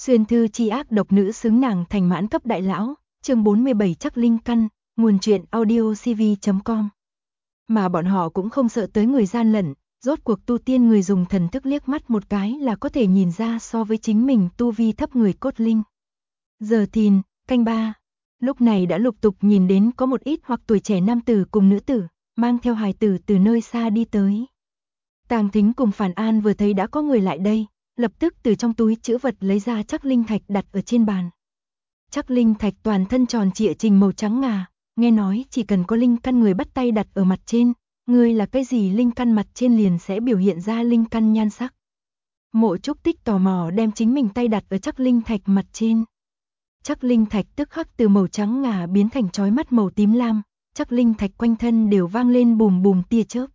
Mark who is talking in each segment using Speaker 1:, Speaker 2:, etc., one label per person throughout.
Speaker 1: Xuyên thư chi ác độc nữ xứng nàng thành mãn cấp đại lão, chương 47 chắc linh căn, nguồn truyện audiocv.com. Mà bọn họ cũng không sợ tới người gian lận, rốt cuộc tu tiên người dùng thần thức liếc mắt một cái là có thể nhìn ra so với chính mình tu vi thấp người cốt linh. Giờ thìn, canh ba, lúc này đã lục tục nhìn đến có một ít hoặc tuổi trẻ nam tử cùng nữ tử, mang theo hài tử từ nơi xa đi tới. Tàng Thính cùng Phản An vừa thấy đã có người lại đây, lập tức từ trong túi trữ vật lấy ra chắc linh thạch đặt ở trên bàn. Chắc linh thạch toàn thân tròn trịa trình màu trắng ngà, nghe nói chỉ cần có linh căn người bắt tay đặt ở mặt trên, người là cái gì linh căn mặt trên liền sẽ biểu hiện ra linh căn nhan sắc. Mộ Trúc Tích tò mò đem chính mình tay đặt ở chắc linh thạch mặt trên. Chắc linh thạch tức khắc từ màu trắng ngà biến thành chói mắt màu tím lam, chắc linh thạch quanh thân đều vang lên bùm bùm tia chớp.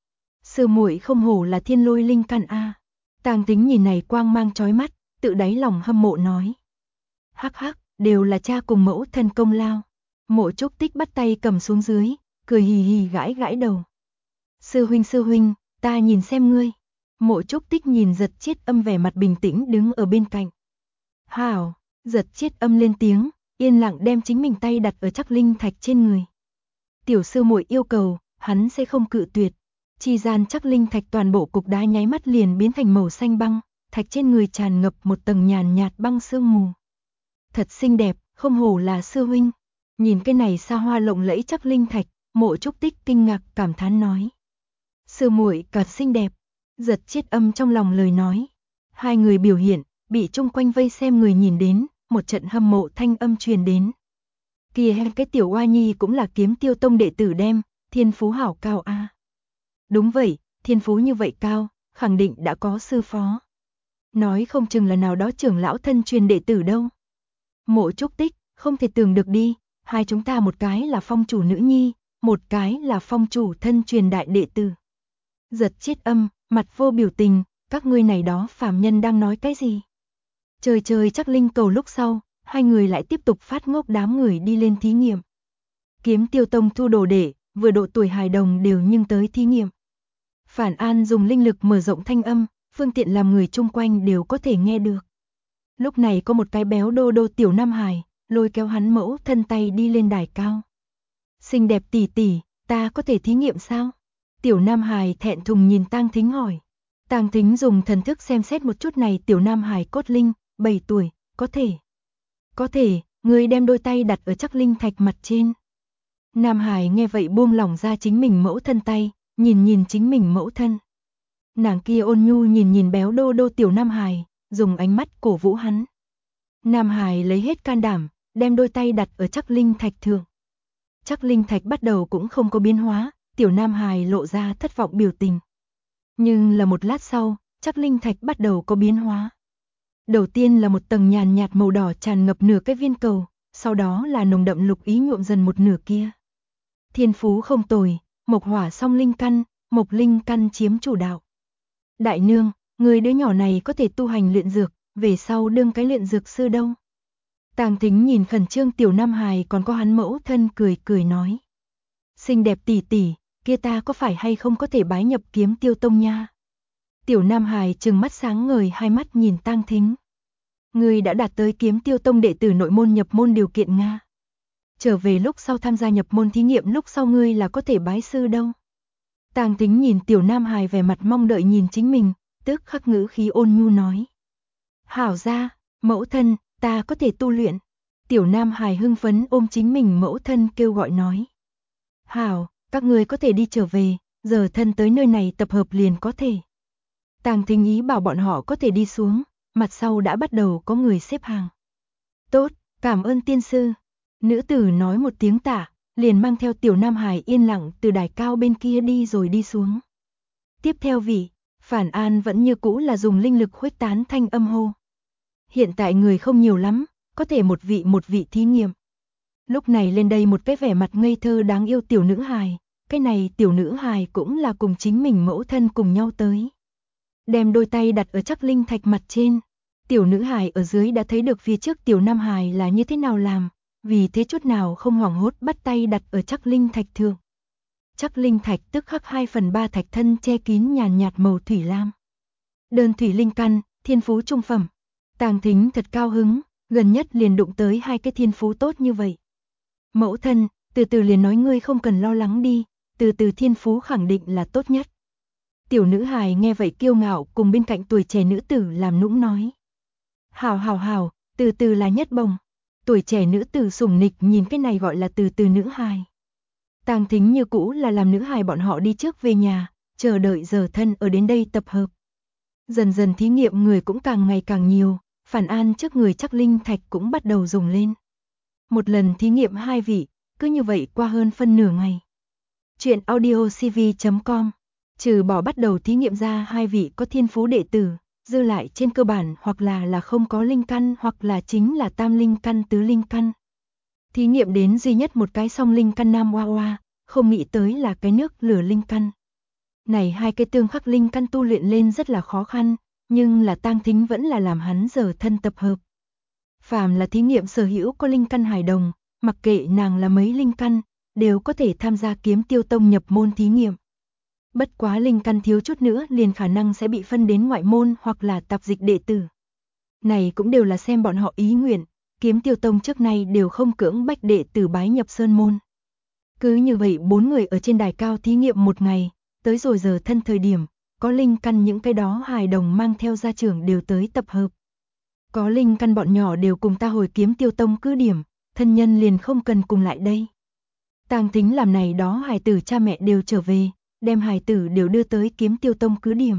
Speaker 1: Sư muội không hổ là thiên lôi linh căn a. Tàng Tính nhìn này quang mang chói mắt, tự đáy lòng hâm mộ nói. Hắc hắc, đều là cha cùng mẫu thân công lao. Mộ Trúc Tích bắt tay cầm xuống dưới, cười hì hì gãi gãi đầu. Sư huynh, ta nhìn xem ngươi. Mộ Trúc Tích nhìn Giật Chiết Âm vẻ mặt bình tĩnh đứng ở bên cạnh. Hảo, Giật Chiết Âm lên tiếng, yên lặng đem chính mình tay đặt ở chắc linh thạch trên người. Tiểu sư muội yêu cầu, hắn sẽ không cự tuyệt. Chi gian chắc linh thạch toàn bộ cục đá nháy mắt liền biến thành màu xanh băng, thạch trên người tràn ngập một tầng nhàn nhạt băng sương mù. Thật xinh đẹp, không hổ là sư huynh. Nhìn cái này xa hoa lộng lẫy chắc linh thạch, Mộ Trúc Tích kinh ngạc cảm thán nói. Sư muội thật xinh đẹp. Giật Chiết Âm trong lòng lời nói. Hai người biểu hiện, bị chung quanh vây xem người nhìn đến, một trận hâm mộ thanh âm truyền đến. Kìa cái tiểu oa nhi cũng là Kiếm Tiêu Tông đệ tử đem, thiên phú hảo cao a. Đúng vậy, thiên phú như vậy cao, khẳng định đã có sư phó. Nói không chừng là nào đó trưởng lão thân truyền đệ tử đâu. Mộ Trúc Tích, không thể tưởng được đi, hai chúng ta một cái là phong chủ nữ nhi, một cái là phong chủ thân truyền đại đệ tử. Giật Chiết Âm, mặt vô biểu tình, các ngươi này đó phàm nhân đang nói cái gì? Trời chắc linh cầu lúc sau, hai người lại tiếp tục phát ngốc đám người đi lên thí nghiệm. Kiếm Tiêu Tông thu đồ đệ, vừa độ tuổi hài đồng đều nhưng tới thí nghiệm. Phản An dùng linh lực mở rộng thanh âm, phương tiện làm người chung quanh đều có thể nghe được. Lúc này có một cái béo đô đô tiểu nam hài, lôi kéo hắn mẫu thân tay đi lên đài cao. Xinh đẹp tỷ tỷ, ta có thể thí nghiệm sao? Tiểu nam hài thẹn thùng nhìn Tang Thính hỏi. Tang Thính dùng thần thức xem xét một chút này tiểu nam hài cốt linh, 7 tuổi, có thể. Có thể, người đem đôi tay đặt ở chắc linh thạch mặt trên. Nam hài nghe vậy buông lỏng ra chính mình mẫu thân tay, nhìn chính mình mẫu thân. Nàng kia ôn nhu nhìn béo đô đô tiểu nam hài, dùng ánh mắt cổ vũ hắn. Nam hài lấy hết can đảm, đem đôi tay đặt ở chắc linh thạch thượng. Chắc linh thạch bắt đầu cũng không có biến hóa, tiểu nam hài lộ ra thất vọng biểu tình. Nhưng là một lát sau, chắc linh thạch bắt đầu có biến hóa. Đầu tiên là một tầng nhàn nhạt màu đỏ tràn ngập nửa cái viên cầu, sau đó là nồng đậm lục ý nhuộm dần một nửa kia. Thiên phú không tồi, mộc hỏa song linh căn, mộc linh căn chiếm chủ đạo. Đại nương, người đứa nhỏ này có thể tu hành luyện dược, về sau đương cái luyện dược sư đâu. Tàng Thính nhìn khẩn trương tiểu nam hài còn có hắn mẫu thân cười nói. Xinh đẹp tỷ tỷ, kia ta có phải hay không có thể bái nhập Kiếm Tiêu Tông nha. Tiểu nam hài trừng mắt sáng ngời hai mắt nhìn Tang Thính. Người đã đạt tới Kiếm Tiêu Tông đệ tử nội môn nhập môn điều kiện Nga. Trở về lúc sau tham gia nhập môn thí nghiệm lúc sau ngươi là có thể bái sư đâu. Tang Thính nhìn tiểu nam hài vẻ mặt mong đợi nhìn chính mình, tức khắc ngữ khí ôn nhu nói. Hảo ra, mẫu thân, ta có thể tu luyện. Tiểu nam hài hưng phấn ôm chính mình mẫu thân kêu gọi nói. Hảo, các ngươi có thể đi trở về, giờ thân tới nơi này tập hợp liền có thể. Tàng Thính ý bảo bọn họ có thể đi xuống, mặt sau đã bắt đầu có người xếp hàng. Tốt, cảm ơn tiên sư. Nữ tử nói một tiếng tạ, liền mang theo tiểu nam hài yên lặng từ đài cao bên kia đi rồi đi xuống. Tiếp theo vị, Phản An vẫn như cũ là dùng linh lực khuếch tán thanh âm hô. Hiện tại người không nhiều lắm, có thể một vị thí nghiệm. Lúc này lên đây một cái vẻ mặt ngây thơ đáng yêu tiểu nữ hài, cái này tiểu nữ hài cũng là cùng chính mình mẫu thân cùng nhau tới. Đem đôi tay đặt ở chắc linh thạch mặt trên, tiểu nữ hài ở dưới đã thấy được phía trước tiểu nam hài là như thế nào làm, vì thế chút nào không hoảng hốt bắt tay đặt ở chắc linh thạch thượng. Chắc linh thạch tức khắc 2/3 thạch thân che kín nhàn nhạt màu thủy lam. Đơn thủy linh căn, thiên phú trung phẩm. Tàng Thính thật cao hứng, gần nhất liền đụng tới hai cái thiên phú tốt như vậy. Mẫu thân, từ từ liền nói ngươi không cần lo lắng đi, từ từ thiên phú khẳng định là tốt nhất. Tiểu nữ hài nghe vậy kiêu ngạo cùng bên cạnh tuổi trẻ nữ tử làm nũng nói. Hảo hảo hảo, từ từ là nhất bồng. Tuổi trẻ nữ tử sủng nịch nhìn cái này gọi là từ từ nữ hài. Tàng Thính như cũ là làm nữ hài bọn họ đi trước về nhà, chờ đợi giờ thân ở đến đây tập hợp. Dần dần thí nghiệm người cũng càng ngày càng nhiều, phản an trước người chắc linh thạch cũng bắt đầu dùng lên. Một lần thí nghiệm 2 vị, cứ như vậy qua hơn phân nửa ngày. Chuyện audiocv.com, trừ bỏ bắt đầu thí nghiệm ra 2 vị có thiên phú đệ tử, dư lại trên cơ bản hoặc là không có linh căn hoặc là chính là tam linh căn tứ linh căn. Thí nghiệm đến duy nhất một cái song linh căn nam hoa hoa, không nghĩ tới là cái nước lửa linh căn. Này hai cái tương khắc linh căn tu luyện lên rất là khó khăn, nhưng là Tang Thính vẫn là làm hắn giờ thân tập hợp. Phàm là thí nghiệm sở hữu có linh căn hài đồng, mặc kệ nàng là mấy linh căn, đều có thể tham gia Kiếm Tiêu Tông nhập môn thí nghiệm. Bất quá linh căn thiếu chút nữa liền khả năng sẽ bị phân đến ngoại môn hoặc là tạp dịch đệ tử. Này cũng đều là xem bọn họ ý nguyện, Kiếm Tiêu Tông trước nay đều không cưỡng bách đệ tử bái nhập sơn môn. Cứ như vậy 4 người ở trên đài cao thí nghiệm một ngày, tới rồi giờ thân thời điểm, có linh căn những cái đó hài đồng mang theo gia trưởng đều tới tập hợp. Có linh căn bọn nhỏ đều cùng ta hồi Kiếm Tiêu Tông cứ điểm, thân nhân liền không cần cùng lại đây. Tang Thính làm này đó hài tử cha mẹ đều trở về, đem hài tử đều đưa tới Kiếm Tiêu Tông cứ điểm.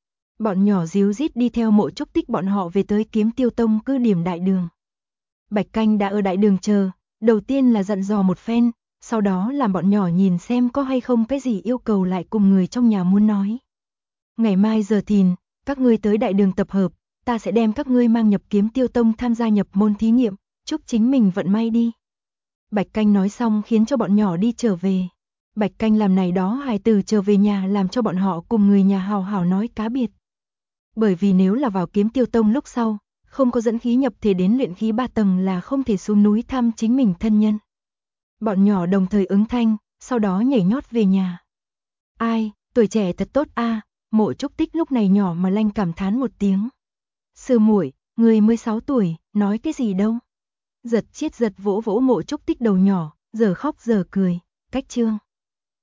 Speaker 1: Bọn nhỏ díu dít đi theo Mộ Trúc Tích bọn họ về tới Kiếm Tiêu Tông cứ điểm đại đường. Bạch Canh đã ở đại đường chờ, đầu tiên là dặn dò một phen, sau đó làm bọn nhỏ nhìn xem có hay không cái gì yêu cầu lại cùng người trong nhà muốn nói. Ngày mai giờ thìn, các ngươi tới đại đường tập hợp, ta sẽ đem các ngươi mang nhập Kiếm Tiêu Tông tham gia nhập môn thí nghiệm, chúc chính mình vận may đi. Bạch Canh nói xong khiến cho bọn nhỏ đi trở về. Bạch Canh làm này đó hài tử trở về nhà làm cho bọn họ cùng người nhà hào hào nói cá biệt. Bởi vì nếu là vào Kiếm Tiêu Tông lúc sau, không có dẫn khí nhập thể đến luyện khí 3 tầng là không thể xuống núi thăm chính mình thân nhân. Bọn nhỏ đồng thời ứng thanh, sau đó nhảy nhót về nhà. Ai, tuổi trẻ thật tốt a. Mộ Trúc Tích lúc này nhỏ mà lanh cảm thán một tiếng. Sư muội, người 16 tuổi, nói cái gì đâu? Giật chiết giật vỗ vỗ Mộ Trúc Tích đầu nhỏ, giờ khóc giờ cười, cách chương.